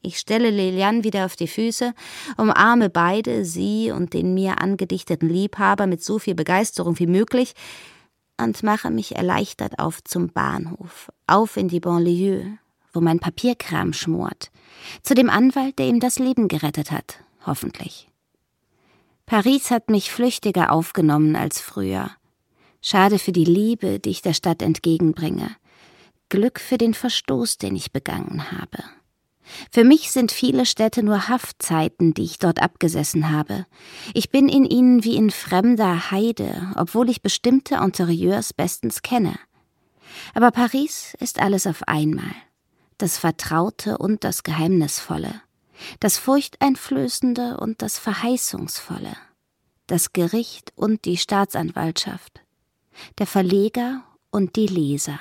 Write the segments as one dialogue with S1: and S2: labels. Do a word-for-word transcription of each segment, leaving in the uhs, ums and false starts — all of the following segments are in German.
S1: Ich stelle Liliane wieder auf die Füße, umarme beide, sie und den mir angedichteten Liebhaber mit so viel Begeisterung wie möglich und mache mich erleichtert auf zum Bahnhof, auf in die Banlieue, wo mein Papierkram schmort, zu dem Anwalt, der ihm das Leben gerettet hat, hoffentlich. Paris hat mich flüchtiger aufgenommen als früher. Schade für die Liebe, die ich der Stadt entgegenbringe. Glück für den Verstoß, den ich begangen habe. Für mich sind viele Städte nur Haftzeiten, die ich dort abgesessen habe. Ich bin in ihnen wie in fremder Heide, obwohl ich bestimmte Interieurs bestens kenne. Aber Paris ist alles auf einmal. Das Vertraute und das Geheimnisvolle. Das Furchteinflößende und das Verheißungsvolle. Das Gericht und die Staatsanwaltschaft. Der Verleger und die Leser.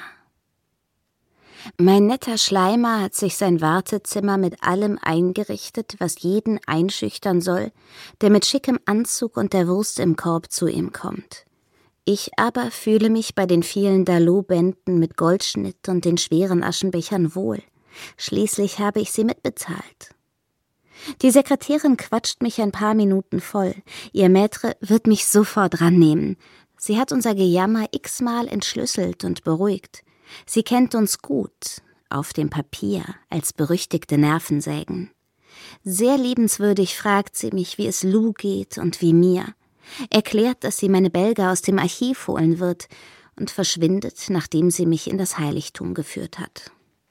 S1: Mein netter Schleimer hat sich sein Wartezimmer mit allem eingerichtet, was jeden einschüchtern soll, der mit schickem Anzug und der Wurst im Korb zu ihm kommt. Ich aber fühle mich bei den vielen Dalot-Bänden mit Goldschnitt und den schweren Aschenbechern wohl. Schließlich habe ich sie mitbezahlt. Die Sekretärin quatscht mich ein paar Minuten voll. Ihr Maître wird mich sofort rannehmen. Sie hat unser Gejammer x-mal entschlüsselt und beruhigt. Sie kennt uns gut, auf dem Papier, als berüchtigte Nervensägen. Sehr liebenswürdig fragt sie mich, wie es Lou geht und wie mir, erklärt, dass sie meine Bälge aus dem Archiv holen wird und verschwindet, nachdem sie mich in das Heiligtum geführt hat.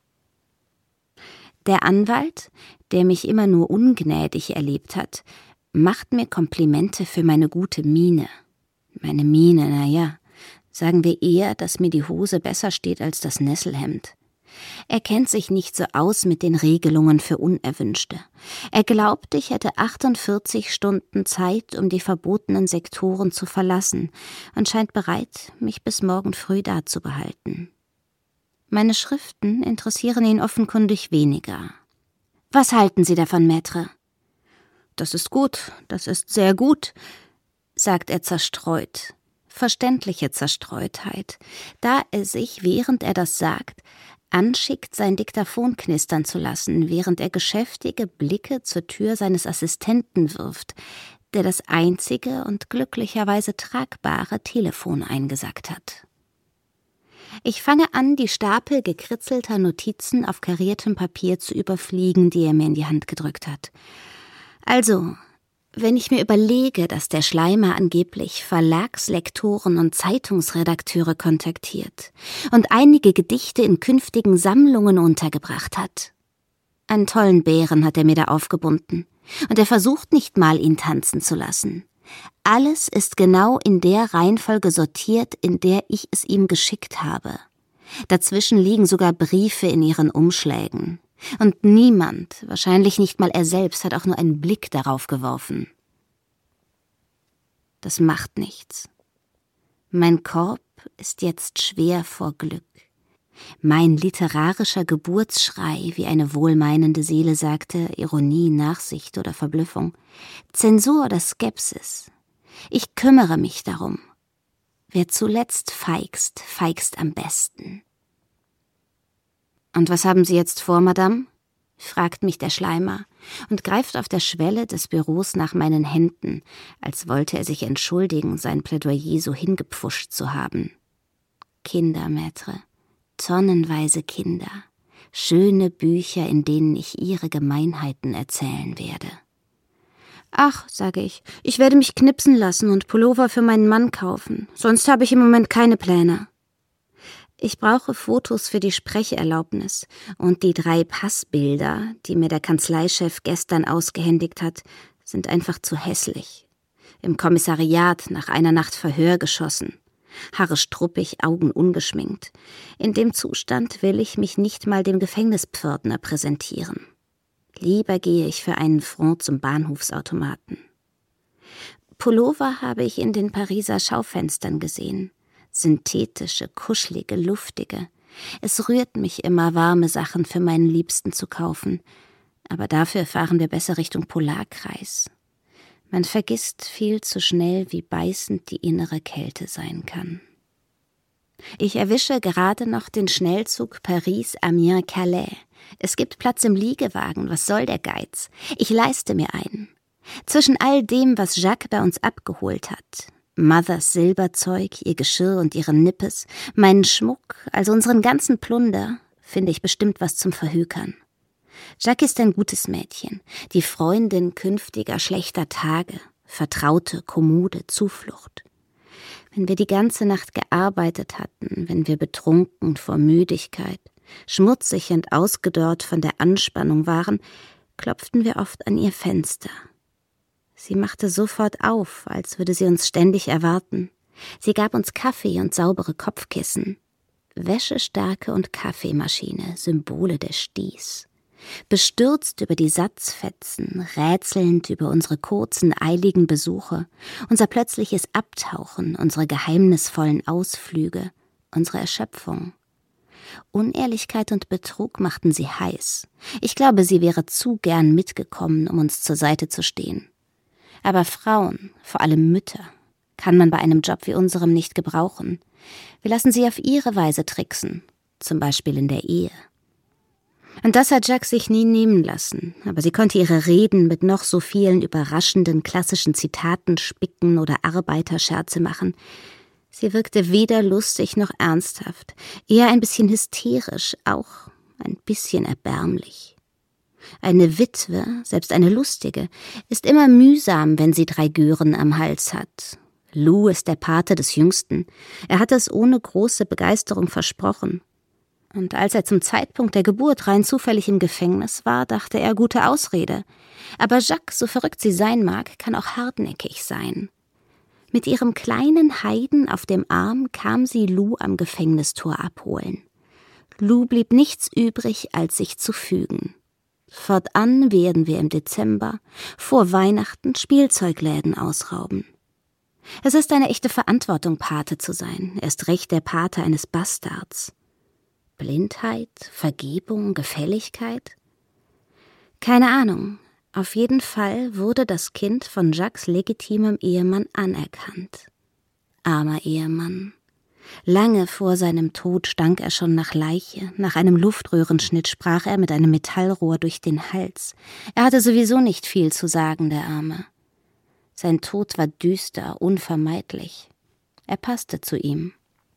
S1: Der Anwalt, der mich immer nur ungnädig erlebt hat, macht mir Komplimente für meine gute Miene. Meine Miene, na ja. Sagen wir eher, dass mir die Hose besser steht als das Nesselhemd. Er kennt sich nicht so aus mit den Regelungen für Unerwünschte. Er glaubt, ich hätte achtundvierzig Stunden Zeit, um die verbotenen Sektoren zu verlassen und scheint bereit, mich bis morgen früh da zu behalten. Meine Schriften interessieren ihn offenkundig weniger. Was halten Sie davon, Maître? Das ist gut, das ist sehr gut, sagt er zerstreut. Verständliche Zerstreutheit, da er sich, während er das sagt, anschickt, sein Diktaphon knistern zu lassen, während er geschäftige Blicke zur Tür seines Assistenten wirft, der das einzige und glücklicherweise tragbare Telefon eingesackt hat. Ich fange an, die Stapel gekritzelter Notizen auf kariertem Papier zu überfliegen, die er mir in die Hand gedrückt hat. Also, wenn ich mir überlege, dass der Schleimer angeblich Verlagslektoren und Zeitungsredakteure kontaktiert und einige Gedichte in künftigen Sammlungen untergebracht hat. Einen tollen Bären hat er mir da aufgebunden, und er versucht nicht mal, ihn tanzen zu lassen. Alles ist genau in der Reihenfolge sortiert, in der ich es ihm geschickt habe. Dazwischen liegen sogar Briefe in ihren Umschlägen. Und niemand, wahrscheinlich nicht mal er selbst, hat auch nur einen Blick darauf geworfen. Das macht nichts. Mein Korb ist jetzt schwer vor Glück. Mein literarischer Geburtsschrei, wie eine wohlmeinende Seele sagte, Ironie, Nachsicht oder Verblüffung, Zensur oder Skepsis. Ich kümmere mich darum. Wer zuletzt feigst, feigst am besten. »Und was haben Sie jetzt vor, Madame?« fragt mich der Schleimer und greift auf der Schwelle des Büros nach meinen Händen, als wollte er sich entschuldigen, sein Plädoyer so hingepfuscht zu haben. Kinder, Maître, tonnenweise Kinder, schöne Bücher, in denen ich ihre Gemeinheiten erzählen werde. »Ach«, sage ich, »ich werde mich knipsen lassen und Pullover für meinen Mann kaufen, sonst habe ich im Moment keine Pläne.« Ich brauche Fotos für die Sprecherlaubnis und die drei Passbilder, die mir der Kanzleichef gestern ausgehändigt hat, sind einfach zu hässlich. Im Kommissariat nach einer Nacht Verhör geschossen. Haare struppig, Augen ungeschminkt. In dem Zustand will ich mich nicht mal dem Gefängnispförtner präsentieren. Lieber gehe ich für einen Franc zum Bahnhofsautomaten. Pullover habe ich in den Pariser Schaufenstern gesehen. Synthetische, kuschelige, luftige. Es rührt mich immer, warme Sachen für meinen Liebsten zu kaufen. Aber dafür fahren wir besser Richtung Polarkreis. Man vergisst viel zu schnell, wie beißend die innere Kälte sein kann. Ich erwische gerade noch den Schnellzug Paris-Amiens-Calais. Es gibt Platz im Liegewagen, was soll der Geiz? Ich leiste mir einen. Zwischen all dem, was Jacques bei uns abgeholt hat, Mothers Silberzeug, ihr Geschirr und ihre Nippes, meinen Schmuck, also unseren ganzen Plunder, finde ich bestimmt was zum Verhökern. Jacques ist ein gutes Mädchen, die Freundin künftiger schlechter Tage, vertraute, kommode Zuflucht. Wenn wir die ganze Nacht gearbeitet hatten, wenn wir betrunken vor Müdigkeit, schmutzig und ausgedörrt von der Anspannung waren, klopften wir oft an ihr Fenster. Sie machte sofort auf, als würde sie uns ständig erwarten. Sie gab uns Kaffee und saubere Kopfkissen. Wäschestärke und Kaffeemaschine, Symbole des Stieß. Bestürzt über die Satzfetzen, rätselnd über unsere kurzen, eiligen Besuche, unser plötzliches Abtauchen, unsere geheimnisvollen Ausflüge, unsere Erschöpfung. Unehrlichkeit und Betrug machten sie heiß. Ich glaube, sie wäre zu gern mitgekommen, um uns zur Seite zu stehen. Aber Frauen, vor allem Mütter, kann man bei einem Job wie unserem nicht gebrauchen. Wir lassen sie auf ihre Weise tricksen, zum Beispiel in der Ehe. Und das hat Jacques sich nie nehmen lassen, aber sie konnte ihre Reden mit noch so vielen überraschenden klassischen Zitaten spicken oder Arbeiterscherze machen. Sie wirkte weder lustig noch ernsthaft, eher ein bisschen hysterisch, auch ein bisschen erbärmlich. Eine Witwe, selbst eine lustige, ist immer mühsam, wenn sie drei Gören am Hals hat. Lou ist der Pate des Jüngsten. Er hat es ohne große Begeisterung versprochen. Und als er zum Zeitpunkt der Geburt rein zufällig im Gefängnis war, dachte er, gute Ausrede. Aber Jacques, so verrückt sie sein mag, kann auch hartnäckig sein. Mit ihrem kleinen Heiden auf dem Arm kam sie Lou am Gefängnistor abholen. Lou blieb nichts übrig, als sich zu fügen. Fortan werden wir im Dezember vor Weihnachten Spielzeugläden ausrauben. Es ist eine echte Verantwortung, Pate zu sein, erst recht der Pate eines Bastards. Blindheit, Vergebung, Gefälligkeit? Keine Ahnung. Auf jeden Fall wurde das Kind von Jacques legitimem Ehemann anerkannt. Armer Ehemann. Lange vor seinem Tod stank er schon nach Leiche. Nach einem Luftröhrenschnitt sprach er mit einem Metallrohr durch den Hals. Er hatte sowieso nicht viel zu sagen, der Arme. Sein Tod war düster, unvermeidlich. Er passte zu ihm.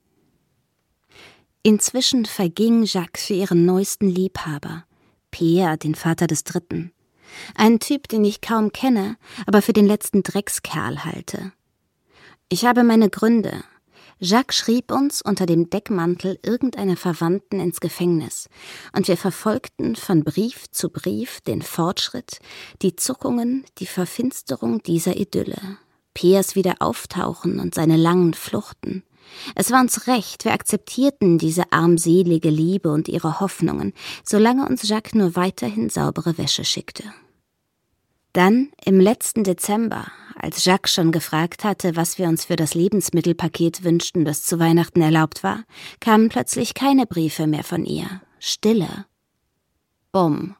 S1: Inzwischen verging Jacques für ihren neuesten Liebhaber, Pierre, den Vater des Dritten. Ein Typ, den ich kaum kenne, aber für den letzten Dreckskerl halte. Ich habe meine Gründe. Jacques schrieb uns unter dem Deckmantel irgendeiner Verwandten ins Gefängnis, und wir verfolgten von Brief zu Brief den Fortschritt, die Zuckungen, die Verfinsterung dieser Idylle, Pierres Wiederauftauchen und seine langen Fluchten. Es war uns recht, wir akzeptierten diese armselige Liebe und ihre Hoffnungen, solange uns Jacques nur weiterhin saubere Wäsche schickte. Dann, im letzten Dezember, als Jacques schon gefragt hatte, was wir uns für das Lebensmittelpaket wünschten, das zu Weihnachten erlaubt war, kamen plötzlich keine Briefe mehr von ihr. Stille. Bumm.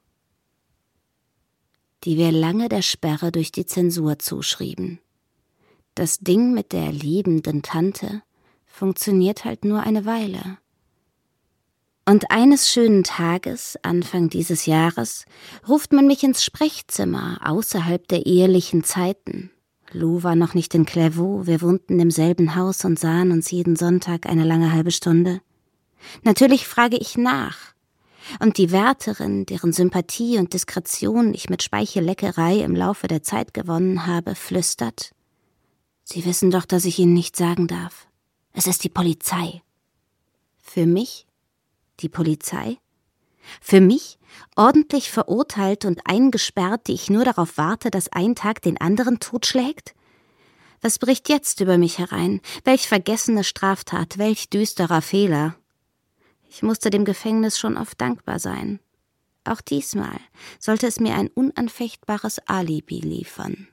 S1: Die wir lange der Sperre durch die Zensur zuschrieben. Das Ding mit der liebenden Tante funktioniert halt nur eine Weile. Und eines schönen Tages, Anfang dieses Jahres, ruft man mich ins Sprechzimmer außerhalb der ehelichen Zeiten. Lou war noch nicht in Clairvaux, wir wohnten im selben Haus und sahen uns jeden Sonntag eine lange halbe Stunde. Natürlich frage ich nach. Und die Wärterin, deren Sympathie und Diskretion ich mit Speichelleckerei im Laufe der Zeit gewonnen habe, flüstert: »Sie wissen doch, dass ich Ihnen nicht sagen darf. Es ist die Polizei.« Für mich? Die Polizei? Für mich, ordentlich verurteilt und eingesperrt, die ich nur darauf warte, dass ein Tag den anderen totschlägt? Was bricht jetzt über mich herein? Welch vergessene Straftat, welch düsterer Fehler. Ich musste dem Gefängnis schon oft dankbar sein. Auch diesmal sollte es mir ein unanfechtbares Alibi liefern.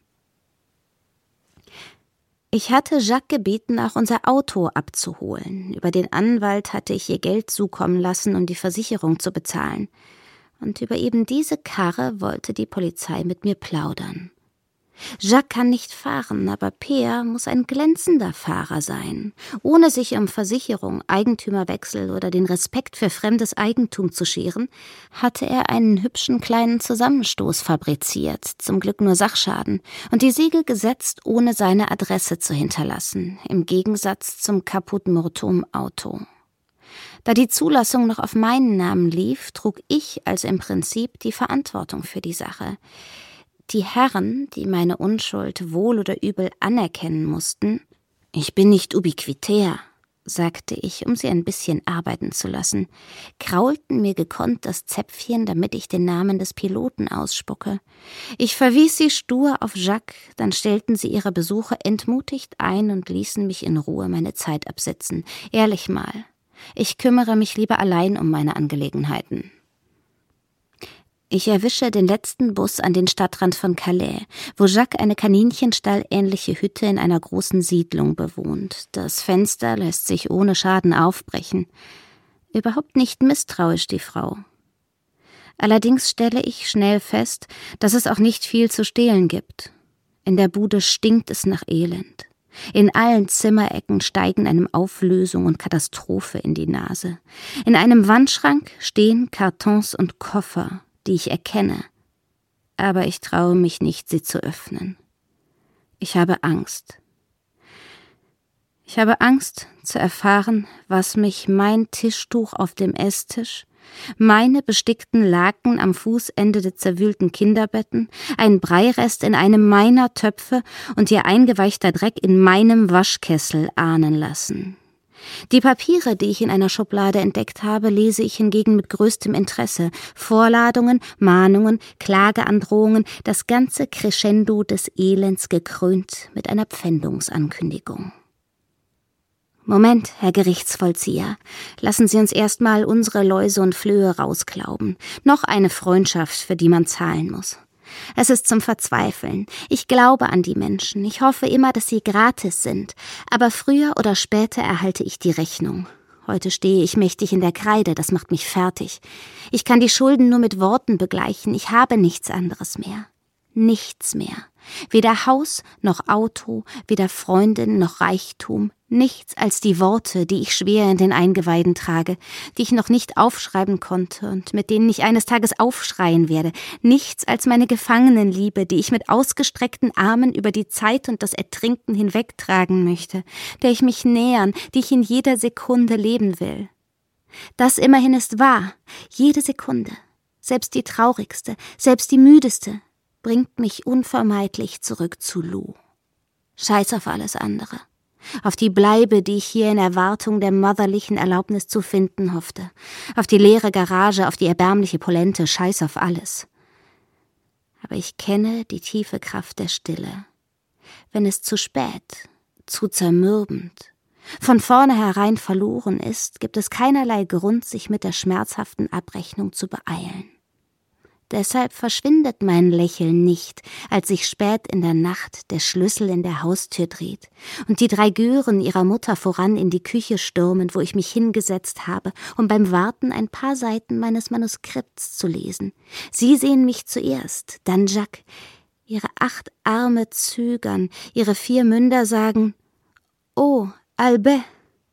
S1: Ich hatte Jacques gebeten, auch unser Auto abzuholen. Über den Anwalt hatte ich ihr Geld zukommen lassen, um die Versicherung zu bezahlen. Und über eben diese Karre wollte die Polizei mit mir plaudern. Jacques kann nicht fahren, aber Peer muss ein glänzender Fahrer sein. Ohne sich um Versicherung, Eigentümerwechsel oder den Respekt für fremdes Eigentum zu scheren, hatte er einen hübschen kleinen Zusammenstoß fabriziert, zum Glück nur Sachschaden, und die Segel gesetzt, ohne seine Adresse zu hinterlassen, im Gegensatz zum Caput Mortuum Auto. Da die Zulassung noch auf meinen Namen lief, trug ich also im Prinzip die Verantwortung für die Sache. Die Herren, die meine Unschuld wohl oder übel anerkennen mussten, »Ich bin nicht ubiquitär«, sagte ich, um sie ein bisschen arbeiten zu lassen, kraulten mir gekonnt das Zäpfchen, damit ich den Namen des Piloten ausspucke. Ich verwies sie stur auf Jacques, dann stellten sie ihre Besuche entmutigt ein und ließen mich in Ruhe meine Zeit absitzen. Ehrlich mal, ich kümmere mich lieber allein um meine Angelegenheiten. Ich erwische den letzten Bus an den Stadtrand von Calais, wo Jacques eine kaninchenstall-ähnliche Hütte in einer großen Siedlung bewohnt. Das Fenster lässt sich ohne Schaden aufbrechen. Überhaupt nicht misstrauisch, die Frau. Allerdings stelle ich schnell fest, dass es auch nicht viel zu stehlen gibt. In der Bude stinkt es nach Elend. In allen Zimmerecken steigen einem Auflösung und Katastrophe in die Nase. In einem Wandschrank stehen Kartons und Koffer, die ich erkenne, aber ich traue mich nicht, sie zu öffnen. Ich habe Angst. Ich habe Angst zu erfahren, was mich mein Tischtuch auf dem Esstisch, meine bestickten Laken am Fußende der zerwühlten Kinderbetten, ein Breirest in einem meiner Töpfe und ihr eingeweichter Dreck in meinem Waschkessel ahnen lassen. Die Papiere, die ich in einer Schublade entdeckt habe, lese ich hingegen mit größtem Interesse. Vorladungen, Mahnungen, Klageandrohungen, das ganze Crescendo des Elends gekrönt mit einer Pfändungsankündigung. Moment, Herr Gerichtsvollzieher, lassen Sie uns erstmal unsere Läuse und Flöhe rausklauben. Noch eine Freundschaft, für die man zahlen muss. Es ist zum Verzweifeln. Ich glaube an die Menschen. Ich hoffe immer, dass sie gratis sind. Aber früher oder später erhalte ich die Rechnung. Heute stehe ich mächtig in der Kreide, das macht mich fertig. Ich kann die Schulden nur mit Worten begleichen. Ich habe nichts anderes mehr. Nichts mehr. Weder Haus noch Auto, weder Freundin noch Reichtum. Nichts als die Worte, die ich schwer in den Eingeweiden trage, die ich noch nicht aufschreiben konnte und mit denen ich eines Tages aufschreien werde. Nichts als meine Gefangenenliebe, die ich mit ausgestreckten Armen über die Zeit und das Ertrinken hinwegtragen möchte, der ich mich nähern, die ich in jeder Sekunde leben will. Das immerhin ist wahr. Jede Sekunde, selbst die traurigste, selbst die müdeste, bringt mich unvermeidlich zurück zu Lou. Scheiß auf alles andere. Auf die Bleibe, die ich hier in Erwartung der motherlichen Erlaubnis zu finden hoffte. Auf die leere Garage, auf die erbärmliche Polente, scheiß auf alles. Aber ich kenne die tiefe Kraft der Stille. Wenn es zu spät, zu zermürbend, von vornherein verloren ist, gibt es keinerlei Grund, sich mit der schmerzhaften Abrechnung zu beeilen. Deshalb verschwindet mein Lächeln nicht, als sich spät in der Nacht der Schlüssel in der Haustür dreht und die drei Gören ihrer Mutter voran in die Küche stürmen, wo ich mich hingesetzt habe, um beim Warten ein paar Seiten meines Manuskripts zu lesen. Sie sehen mich zuerst, dann Jacques. Ihre acht Arme zögern, ihre vier Münder sagen, »Oh, Albert!«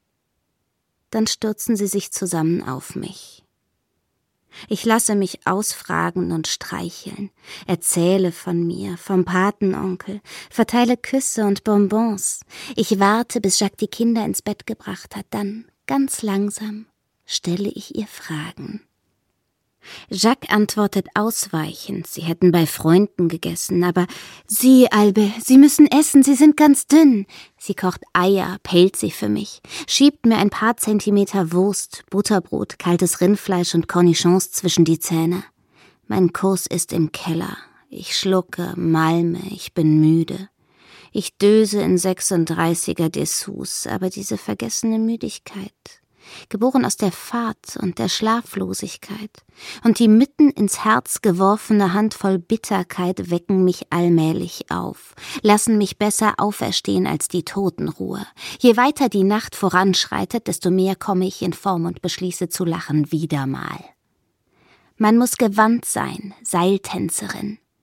S1: Dann stürzen sie sich zusammen auf mich. Ich lasse mich ausfragen und streicheln, erzähle von mir, vom Patenonkel, verteile Küsse und Bonbons. Ich warte, bis Jacques die Kinder ins Bett gebracht hat, dann, ganz langsam, stelle ich ihr Fragen. Jacques antwortet ausweichend, sie hätten bei Freunden gegessen, aber »Sie, Albe, Sie müssen essen, Sie sind ganz dünn.« Sie kocht Eier, pellt sie für mich, schiebt mir ein paar Zentimeter Wurst, Butterbrot, kaltes Rindfleisch und Cornichons zwischen die Zähne. Mein Kurs ist im Keller. Ich schlucke, malme, ich bin müde. Ich döse in sechsunddreißiger Dessous, aber diese vergessene Müdigkeit, geboren aus der Fahrt und der Schlaflosigkeit, und die mitten ins Herz geworfene Handvoll Bitterkeit wecken mich allmählich auf, lassen mich besser auferstehen als die Totenruhe. Je weiter die Nacht voranschreitet, desto mehr komme ich in Form und beschließe zu lachen, wieder mal. Man muss gewandt sein, Seiltänzerin.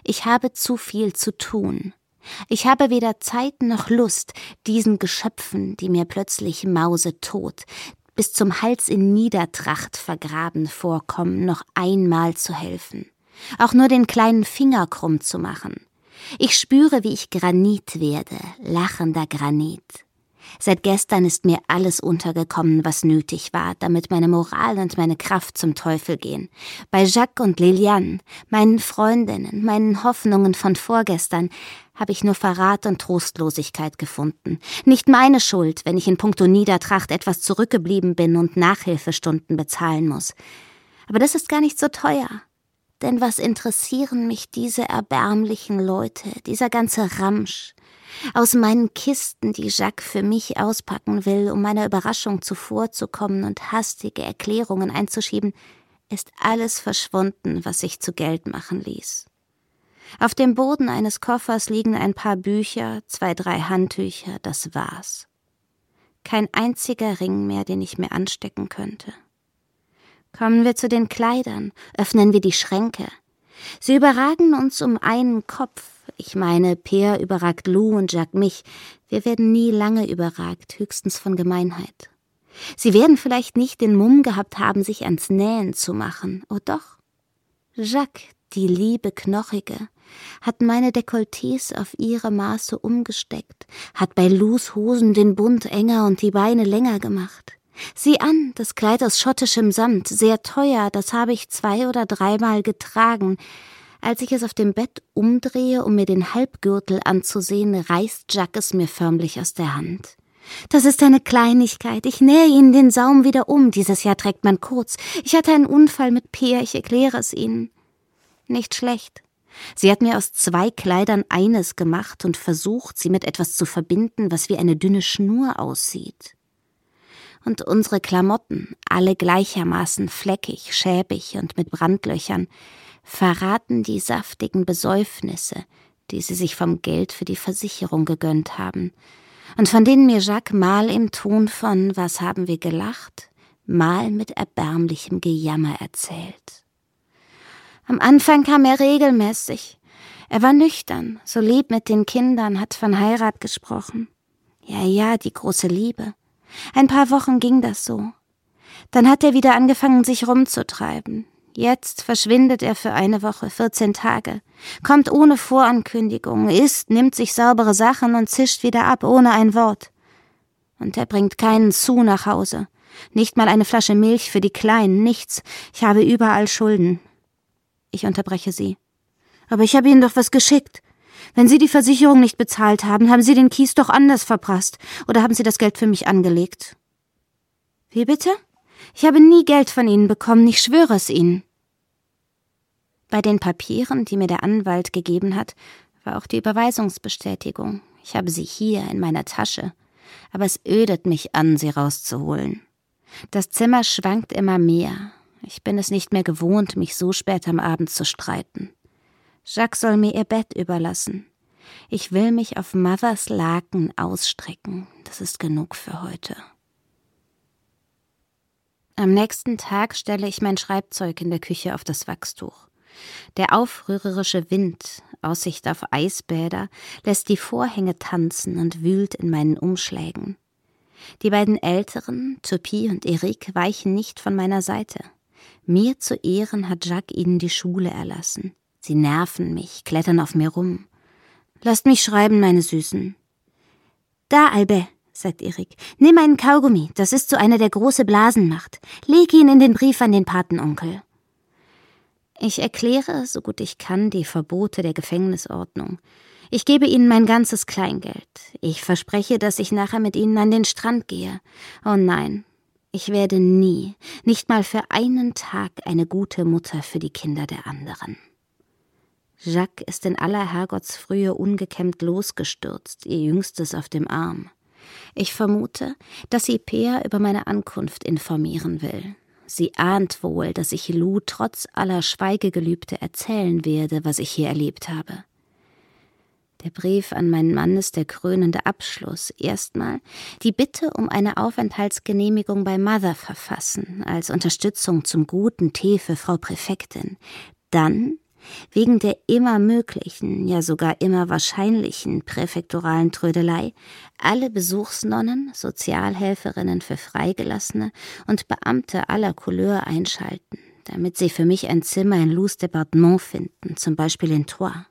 S1: Ich habe zu viel zu tun. Ich habe weder Zeit noch Lust, diesen Geschöpfen, die mir plötzlich mausetot, bis zum Hals in Niedertracht vergraben vorkommen, noch einmal zu helfen. Auch nur den kleinen Finger krumm zu machen. Ich spüre, wie ich Granit werde, lachender Granit. Seit gestern ist mir alles untergekommen, was nötig war, damit meine Moral und meine Kraft zum Teufel gehen. Bei Jacques und Liliane, meinen Freundinnen, meinen Hoffnungen von vorgestern, habe ich nur Verrat und Trostlosigkeit gefunden. Nicht meine Schuld, wenn ich in puncto Niedertracht etwas zurückgeblieben bin und Nachhilfestunden bezahlen muss. Aber das ist gar nicht so teuer. Denn was interessieren mich diese erbärmlichen Leute, dieser ganze Ramsch? Aus meinen Kisten, die Jacques für mich auspacken will, um meiner Überraschung zuvorzukommen und hastige Erklärungen einzuschieben, ist alles verschwunden, was sich zu Geld machen ließ. Auf dem Boden eines Koffers liegen ein paar Bücher, zwei, drei Handtücher, das war's. Kein einziger Ring mehr, den ich mir anstecken könnte. Kommen wir zu den Kleidern, öffnen wir die Schränke. Sie überragen uns um einen Kopf. Ich meine, Peer überragt Lou und Jacques mich. Wir werden nie lange überragt, höchstens von Gemeinheit. Sie werden vielleicht nicht den Mumm gehabt haben, sich ans Nähen zu machen. Oh doch. Jacques, die liebe Knochige, hat meine Dekolletés auf ihre Maße umgesteckt, hat bei Lous Hosen den Bund enger und die Beine länger gemacht. Sieh an, das Kleid aus schottischem Samt, sehr teuer, das habe ich zwei oder dreimal getragen. Als ich es auf dem Bett umdrehe, um mir den Halbgürtel anzusehen, reißt Jacques es mir förmlich aus der Hand. Das ist eine Kleinigkeit, ich nähe Ihnen den Saum wieder um, dieses Jahr trägt man kurz. Ich hatte einen Unfall mit Peer, ich erkläre es Ihnen. Nicht schlecht. Sie hat mir aus zwei Kleidern eines gemacht und versucht, sie mit etwas zu verbinden, was wie eine dünne Schnur aussieht. Und unsere Klamotten, alle gleichermaßen fleckig, schäbig und mit Brandlöchern, verraten die saftigen Besäufnisse, die sie sich vom Geld für die Versicherung gegönnt haben und von denen mir Jacques mal im Ton von »Was haben wir gelacht?« mal mit erbärmlichem Gejammer erzählt. Am Anfang kam er regelmäßig. Er war nüchtern, so lieb mit den Kindern, hat von Heirat gesprochen. Ja, ja, die große Liebe. Ein paar Wochen ging das so. Dann hat er wieder angefangen, sich rumzutreiben. Jetzt verschwindet er für eine Woche, vierzehn Tage, kommt ohne Vorankündigung, isst, nimmt sich saubere Sachen und zischt wieder ab, ohne ein Wort. Und er bringt keinen Sou nach Hause. Nicht mal eine Flasche Milch für die Kleinen, nichts. Ich habe überall Schulden. Ich unterbreche sie. Aber ich habe Ihnen doch was geschickt. Wenn Sie die Versicherung nicht bezahlt haben, haben Sie den Kies doch anders verprasst. Oder haben Sie das Geld für mich angelegt? Wie bitte? Ich habe nie Geld von Ihnen bekommen, ich schwöre es Ihnen. Bei den Papieren, die mir der Anwalt gegeben hat, war auch die Überweisungsbestätigung. Ich habe sie hier in meiner Tasche. Aber es ödet mich an, sie rauszuholen. Das Zimmer schwankt immer mehr. Ich bin es nicht mehr gewohnt, mich so spät am Abend zu streiten. Jacques soll mir ihr Bett überlassen. Ich will mich auf Mothers Laken ausstrecken. Das ist genug für heute. Am nächsten Tag stelle ich mein Schreibzeug in der Küche auf das Wachstuch. Der aufrührerische Wind, Aussicht auf Eisbäder, lässt die Vorhänge tanzen und wühlt in meinen Umschlägen. Die beiden Älteren, Toupie und Eric, weichen nicht von meiner Seite. Mir zu Ehren hat Jacques ihnen die Schule erlassen. Sie nerven mich, klettern auf mir rum. »Lasst mich schreiben, meine Süßen.« »Da, Albert«, sagt Eric, »nimm einen Kaugummi, das ist so einer, der große Blasen macht. Leg ihn in den Brief an den Patenonkel.« Ich erkläre, so gut ich kann, die Verbote der Gefängnisordnung. Ich gebe ihnen mein ganzes Kleingeld. Ich verspreche, dass ich nachher mit ihnen an den Strand gehe. Oh nein, ich werde nie, nicht mal für einen Tag, eine gute Mutter für die Kinder der anderen. Jacques ist in aller Herrgottsfrühe ungekämmt losgestürzt, ihr Jüngstes auf dem Arm. Ich vermute, dass sie Peer über meine Ankunft informieren will. Sie ahnt wohl, dass ich Lou trotz aller Schweigegelübde erzählen werde, was ich hier erlebt habe. Der Brief an meinen Mann ist der krönende Abschluss. Erstmal die Bitte um eine Aufenthaltsgenehmigung bei Mother verfassen, als Unterstützung zum guten Tee für Frau Präfektin. Dann Wegen der immer möglichen, ja sogar immer wahrscheinlichen präfekturalen Trödelei alle Besuchsnonnen, Sozialhelferinnen für Freigelassene und Beamte aller Couleur einschalten, damit sie für mich ein Zimmer in Loups Departement finden, zum Beispiel in Troyes.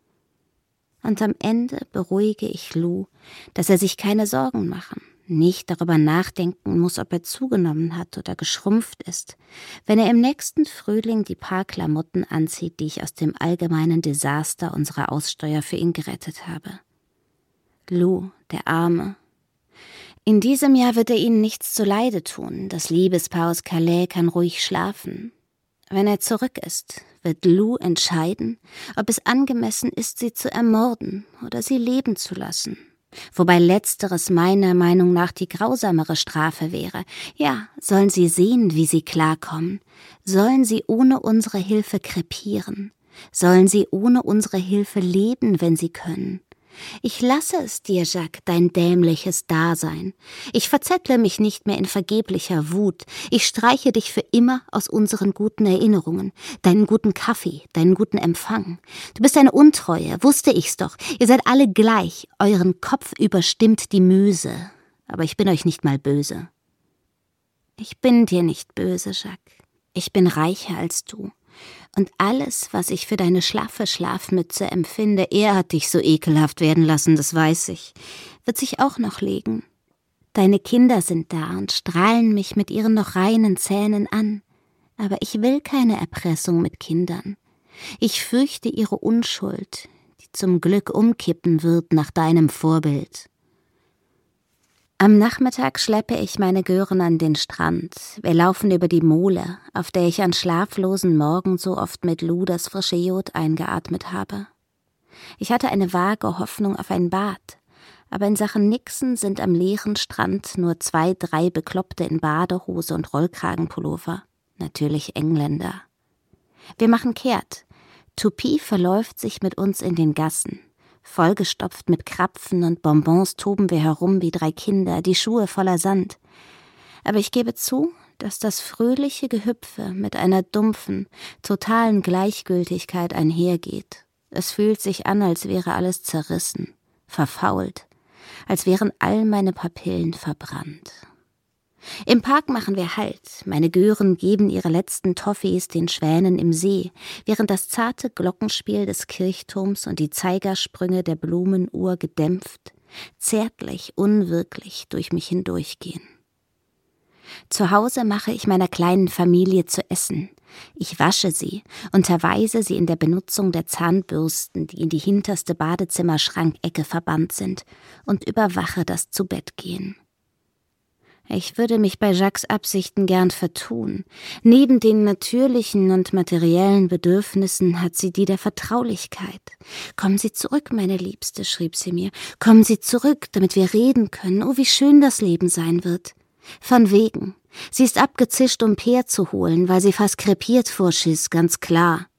S1: Und am Ende beruhige ich Lou, dass er sich keine Sorgen machen, nicht darüber nachdenken muss, ob er zugenommen hat oder geschrumpft ist, wenn er im nächsten Frühling die paar Klamotten anzieht, die ich aus dem allgemeinen Desaster unserer Aussteuer für ihn gerettet habe. Lou, der Arme. In diesem Jahr wird er ihnen nichts zuleide tun, das Liebespaar aus Calais kann ruhig schlafen. Wenn er zurück ist, wird Lou entscheiden, ob es angemessen ist, sie zu ermorden oder sie leben zu lassen. Wobei letzteres meiner Meinung nach die grausamere Strafe wäre. Ja, sollen sie sehen, wie sie klarkommen. Sollen sie ohne unsere Hilfe krepieren. Sollen sie ohne unsere Hilfe leben, wenn sie können. Ich lasse es dir, Jacques, dein dämliches Dasein. Ich verzettle mich nicht mehr in vergeblicher Wut. Ich streiche dich für immer aus unseren guten Erinnerungen. Deinen guten Kaffee, deinen guten Empfang. Du bist eine Untreue, wusste ich's doch. Ihr seid alle gleich. Euren Kopf überstimmt die Müse. Aber ich bin euch nicht mal böse. Ich bin dir nicht böse, Jacques. Ich bin reicher als du. Und alles, was ich für deine schlaffe Schlafmütze empfinde, er hat dich so ekelhaft werden lassen, das weiß ich, wird sich auch noch legen. Deine Kinder sind da und strahlen mich mit ihren noch reinen Zähnen an. Aber ich will keine Erpressung mit Kindern. Ich fürchte ihre Unschuld, die zum Glück umkippen wird nach deinem Vorbild. Am Nachmittag schleppe ich meine Gören an den Strand. Wir laufen über die Mole, auf der ich an schlaflosen Morgen so oft mit Lou das frische Jod eingeatmet habe. Ich hatte eine vage Hoffnung auf ein Bad, aber in Sachen Nixon sind am leeren Strand nur zwei, drei Bekloppte in Badehose und Rollkragenpullover. Natürlich Engländer. Wir machen kehrt. Tupi verläuft sich mit uns in den Gassen. Vollgestopft mit Krapfen und Bonbons toben wir herum wie drei Kinder, die Schuhe voller Sand. Aber ich gebe zu, dass das fröhliche Gehüpfe mit einer dumpfen, totalen Gleichgültigkeit einhergeht. Es fühlt sich an, als wäre alles zerrissen, verfault, als wären all meine Papillen verbrannt. Im Park machen wir Halt. Meine Gören geben ihre letzten Toffees den Schwänen im See, während das zarte Glockenspiel des Kirchturms und die Zeigersprünge der Blumenuhr gedämpft, zärtlich, unwirklich durch mich hindurchgehen. Zu Hause mache ich meiner kleinen Familie zu essen. Ich wasche sie, unterweise sie in der Benutzung der Zahnbürsten, die in die hinterste Badezimmerschrankecke verbannt sind, und überwache das Zubettgehen. Ich würde mich bei Jacques' Absichten gern vertun. Neben den natürlichen und materiellen Bedürfnissen hat sie die der Vertraulichkeit. »Kommen Sie zurück, meine Liebste«, schrieb sie mir. »Kommen Sie zurück, damit wir reden können. Oh, wie schön das Leben sein wird.« Von wegen. Sie ist abgezischt, um Peer zu holen, weil sie fast krepiert vor Schiss, ganz klar.